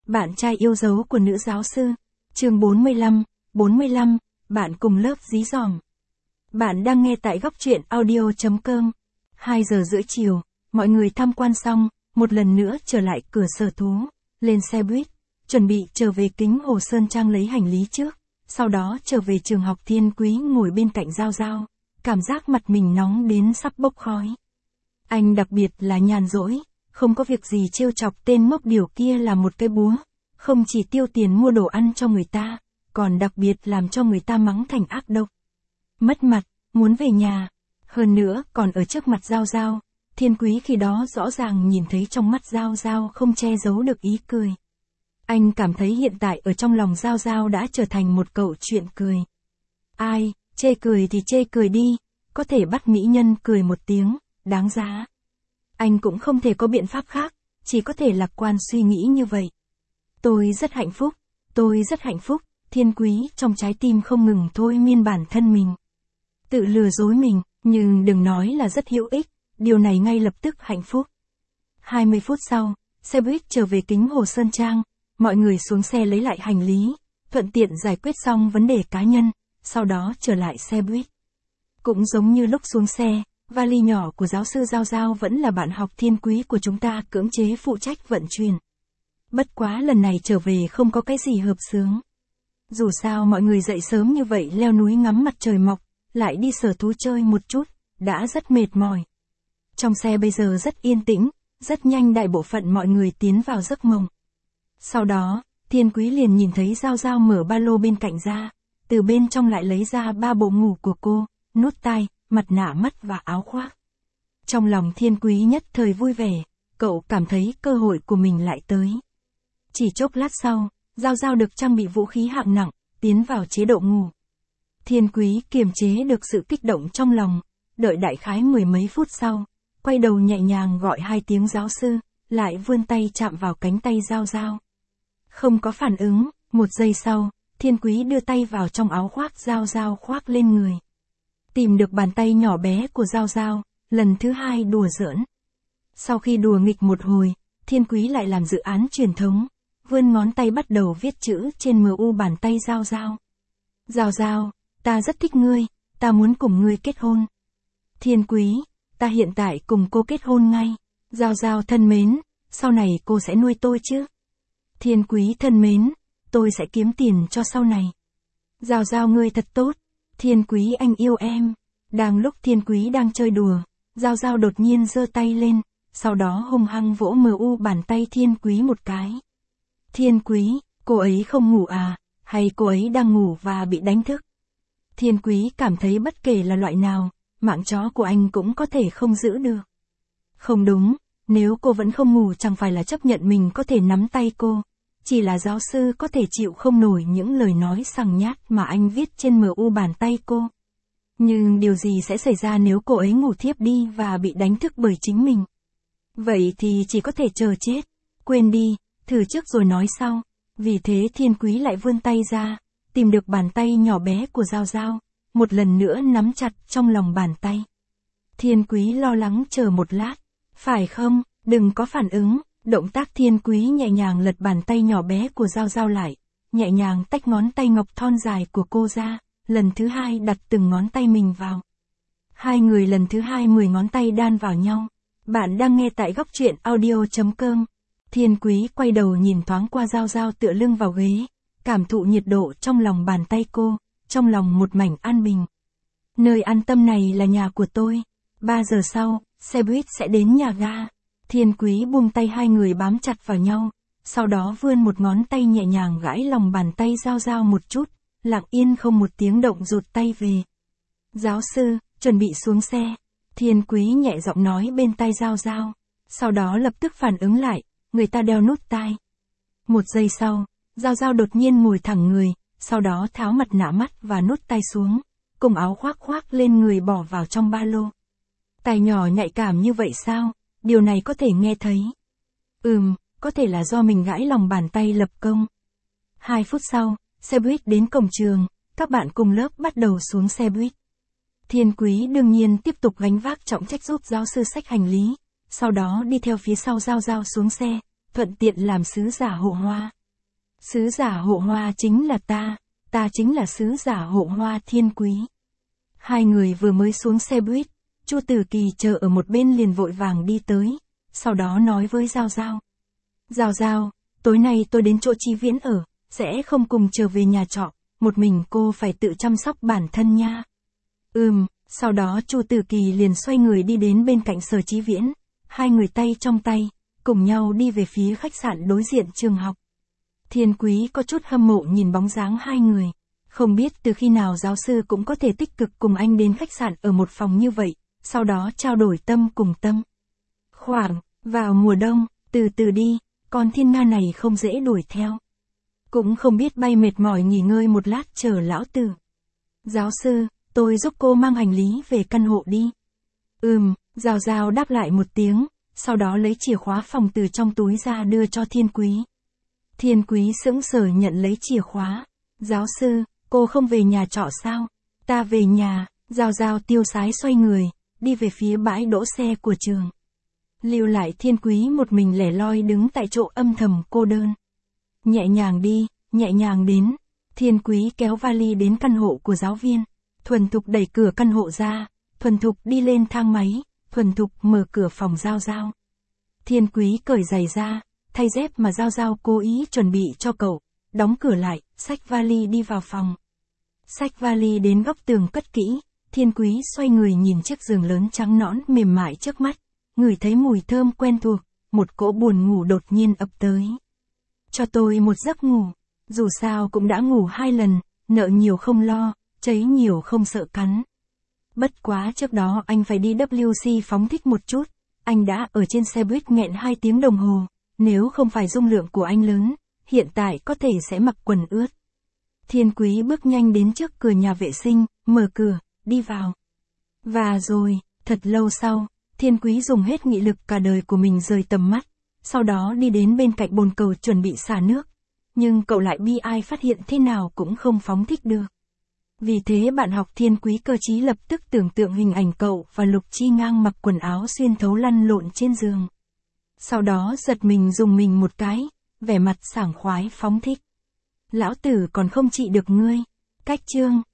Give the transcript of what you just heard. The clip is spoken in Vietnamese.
Bạn trai yêu dấu của nữ giáo sư. Chương 45, bạn cùng lớp dí dỏm. Bạn đang nghe tại góc truyện audio.com. 2 giờ rưỡi chiều, mọi người tham quan xong, một lần nữa trở lại cửa sở thú, lên xe buýt, chuẩn bị trở về Kính Hồ Sơn Trang lấy hành lý trước, sau đó trở về trường học. Thiên Quý ngồi bên cạnh Giao Giao, cảm giác mặt mình nóng đến sắp bốc khói. Anh đặc biệt là nhàn rỗi, không có việc gì trêu chọc tên ngốc điều kia là một cái búa, không chỉ tiêu tiền mua đồ ăn cho người ta, còn đặc biệt làm cho người ta mắng thành ác độc. Mất mặt, muốn về nhà, hơn nữa còn ở trước mặt Giao Giao. Thiên Quý khi đó rõ ràng nhìn thấy trong mắt Giao Giao không che giấu được ý cười. Anh cảm thấy hiện tại ở trong lòng Giao Giao đã trở thành một câu chuyện cười. Ai, chê cười thì chê cười đi, có thể bắt mỹ nhân cười một tiếng, đáng giá. Anh cũng không thể có biện pháp khác, chỉ có thể lạc quan suy nghĩ như vậy. Tôi rất hạnh phúc, tôi rất hạnh phúc. Thiên Quý trong trái tim không ngừng thôi miên bản thân mình. Tự lừa dối mình, nhưng đừng nói là rất hữu ích, điều này ngay lập tức hạnh phúc. 20 phút sau, xe buýt trở về Kính Hồ Sơn Trang, mọi người xuống xe lấy lại hành lý, thuận tiện giải quyết xong vấn đề cá nhân, sau đó trở lại xe buýt. Cũng giống như lúc xuống xe, vali nhỏ của giáo sư Giao Giao vẫn là bạn học Thiên Quý của chúng ta cưỡng chế phụ trách vận chuyển. Bất quá lần này trở về không có cái gì hợp xướng. Dù sao mọi người dậy sớm như vậy leo núi ngắm mặt trời mọc, lại đi sở thú chơi một chút, đã rất mệt mỏi. Trong xe bây giờ rất yên tĩnh, rất nhanh đại bộ phận mọi người tiến vào giấc mộng. Sau đó, Thiên Quý liền nhìn thấy Giao Giao mở ba lô bên cạnh ra, từ bên trong lại lấy ra 3 bộ ngủ của cô, nút tai, mặt nạ mắt và áo khoác. Trong lòng Thiên Quý nhất thời vui vẻ, cậu cảm thấy cơ hội của mình lại tới. Chỉ chốc lát sau, Giao Giao được trang bị vũ khí hạng nặng, tiến vào chế độ ngủ. Thiên Quý kiềm chế được sự kích động trong lòng, đợi đại khái 10 mấy phút sau, quay đầu nhẹ nhàng gọi 2 tiếng giáo sư, lại vươn tay chạm vào cánh tay Giao Giao. Không có phản ứng, 1 giây sau, Thiên Quý đưa tay vào trong áo khoác Giao Giao khoác lên người. Tìm được bàn tay nhỏ bé của Giao Giao, lần thứ 2 đùa giỡn. Sau khi đùa nghịch một hồi, Thiên Quý lại làm dự án truyền thống, vươn ngón tay bắt đầu viết chữ trên MU bàn tay Giao Giao. Giao Giao, ta rất thích ngươi, ta muốn cùng ngươi kết hôn. Thiên Quý, ta hiện tại cùng cô kết hôn ngay. Giao Giao thân mến, sau này cô sẽ nuôi tôi chứ? Thiên Quý thân mến, tôi sẽ kiếm tiền cho sau này. Giao Giao ngươi thật tốt. Thiên Quý anh yêu em. Đang lúc Thiên Quý đang chơi đùa, Giao Giao đột nhiên giơ tay lên, sau đó hung hăng vỗ MU bàn tay Thiên Quý một cái. Thiên Quý, cô ấy không ngủ à, hay cô ấy đang ngủ và bị đánh thức? Thiên Quý cảm thấy bất kể là loại nào, mạng chó của anh cũng có thể không giữ được. Không đúng, nếu cô vẫn không ngủ chẳng phải là chấp nhận mình có thể nắm tay cô, chỉ là giáo sư có thể chịu không nổi những lời nói sằng nhát mà anh viết trên MU bàn tay cô. Nhưng điều gì sẽ xảy ra nếu cô ấy ngủ thiếp đi và bị đánh thức bởi chính mình? Vậy thì chỉ có thể chờ chết. Quên đi, thử trước rồi nói sau. Vì thế Thiên Quý lại vươn tay ra, tìm được bàn tay nhỏ bé của Giao Giao, một lần nữa nắm chặt trong lòng bàn tay. Thiên Quý lo lắng chờ một lát. Phải không, đừng có phản ứng. Động tác Thiên Quý nhẹ nhàng lật bàn tay nhỏ bé của Giao Giao lại, nhẹ nhàng tách ngón tay ngọc thon dài của cô ra, lần thứ 2 đặt từng ngón tay mình vào. Hai người lần thứ 2 10 ngón tay đan vào nhau. Bạn đang nghe tại góc truyện audio.com. Thiên Quý quay đầu nhìn thoáng qua Giao Giao tựa lưng vào ghế, cảm thụ nhiệt độ trong lòng bàn tay cô, trong lòng một mảnh an bình. Nơi an tâm này là nhà của tôi. 3 giờ sau, xe buýt sẽ đến nhà ga. Thiên Quý buông tay hai người bám chặt vào nhau, sau đó vươn một ngón tay nhẹ nhàng gãi lòng bàn tay Giao Giao một chút, lặng yên không một tiếng động rụt tay về. Giáo sư, chuẩn bị xuống xe. Thiên Quý nhẹ giọng nói bên tai Giao Giao, sau đó lập tức phản ứng lại, người ta đeo nút tai. 1 giây sau, Giao Giao đột nhiên ngồi thẳng người, sau đó tháo mặt nạ mắt và nút tai xuống, cùng áo khoác khoác lên người bỏ vào trong ba lô. Tai nhỏ nhạy cảm như vậy sao? Điều này có thể nghe thấy. Có thể là do mình gãi lòng bàn tay lập công. 2 phút sau, xe buýt đến cổng trường, các bạn cùng lớp bắt đầu xuống xe buýt. Thiên Quý đương nhiên tiếp tục gánh vác trọng trách giúp giáo sư xách hành lý, sau đó đi theo phía sau Giao Giao xuống xe, thuận tiện làm sứ giả hộ hoa. Sứ giả hộ hoa chính là ta chính là sứ giả hộ hoa Thiên Quý. Hai người vừa mới xuống xe buýt, Chu Tử Kỳ chờ ở một bên liền vội vàng đi tới, sau đó nói với Giao Giao. Giao Giao, tối nay tôi đến chỗ Chí Viễn ở, sẽ không cùng trở về nhà trọ, một mình cô phải tự chăm sóc bản thân nha. Sau đó Chu Tử Kỳ liền xoay người đi đến bên cạnh Sở Chí Viễn, hai người tay trong tay, cùng nhau đi về phía khách sạn đối diện trường học. Thiên Quý có chút hâm mộ nhìn bóng dáng hai người, không biết từ khi nào giáo sư cũng có thể tích cực cùng anh đến khách sạn ở một phòng như vậy, sau đó trao đổi tâm cùng tâm. Khoảng, vào mùa đông, từ từ đi, con thiên nga này không dễ đuổi theo. Cũng không biết bay mệt mỏi nghỉ ngơi một lát chờ lão tử. Giáo sư, tôi giúp cô mang hành lý về căn hộ đi. Giao Giao đáp lại một tiếng, sau đó lấy chìa khóa phòng từ trong túi ra đưa cho Thiên Quý. Thiên Quý sững sờ nhận lấy chìa khóa. Giáo sư, cô không về nhà trọ sao? Ta về nhà. Giao Giao tiêu sái xoay người, đi về phía bãi đỗ xe của trường. Lưu lại Thiên Quý một mình lẻ loi đứng tại chỗ âm thầm cô đơn. Nhẹ nhàng đi, nhẹ nhàng đến. Thiên Quý kéo vali đến căn hộ của giáo viên. Thuần thục đẩy cửa căn hộ ra, thuần thục đi lên thang máy, thuần thục mở cửa phòng Giao Giao. Thiên Quý cởi giày ra, thay dép mà Giao Giao cố ý chuẩn bị cho cậu, đóng cửa lại, xách vali đi vào phòng. Xách vali đến góc tường cất kỹ, Thiên Quý xoay người nhìn chiếc giường lớn trắng nõn mềm mại trước mắt, ngửi thấy mùi thơm quen thuộc, một cỗ buồn ngủ đột nhiên ập tới. Cho tôi một giấc ngủ, dù sao cũng đã ngủ 2 lần, nợ nhiều không lo, cháy nhiều không sợ cắn. Bất quá trước đó anh phải đi WC phóng thích một chút, anh đã ở trên xe buýt nghẹn 2 tiếng đồng hồ, nếu không phải dung lượng của anh lớn, hiện tại có thể sẽ mặc quần ướt. Thiên Quý bước nhanh đến trước cửa nhà vệ sinh, mở cửa, đi vào. Và rồi, thật lâu sau, Thiên Quý dùng hết nghị lực cả đời của mình rời tầm mắt, sau đó đi đến bên cạnh bồn cầu chuẩn bị xả nước. Nhưng cậu lại bi ai phát hiện thế nào cũng không phóng thích được. Vì thế bạn học Thiên Quý cơ trí lập tức tưởng tượng hình ảnh cậu và Lục Chi Ngang mặc quần áo xuyên thấu lăn lộn trên giường. Sau đó giật mình dùng mình một cái, vẻ mặt sảng khoái phóng thích. Lão tử còn không trị được ngươi. Cách chương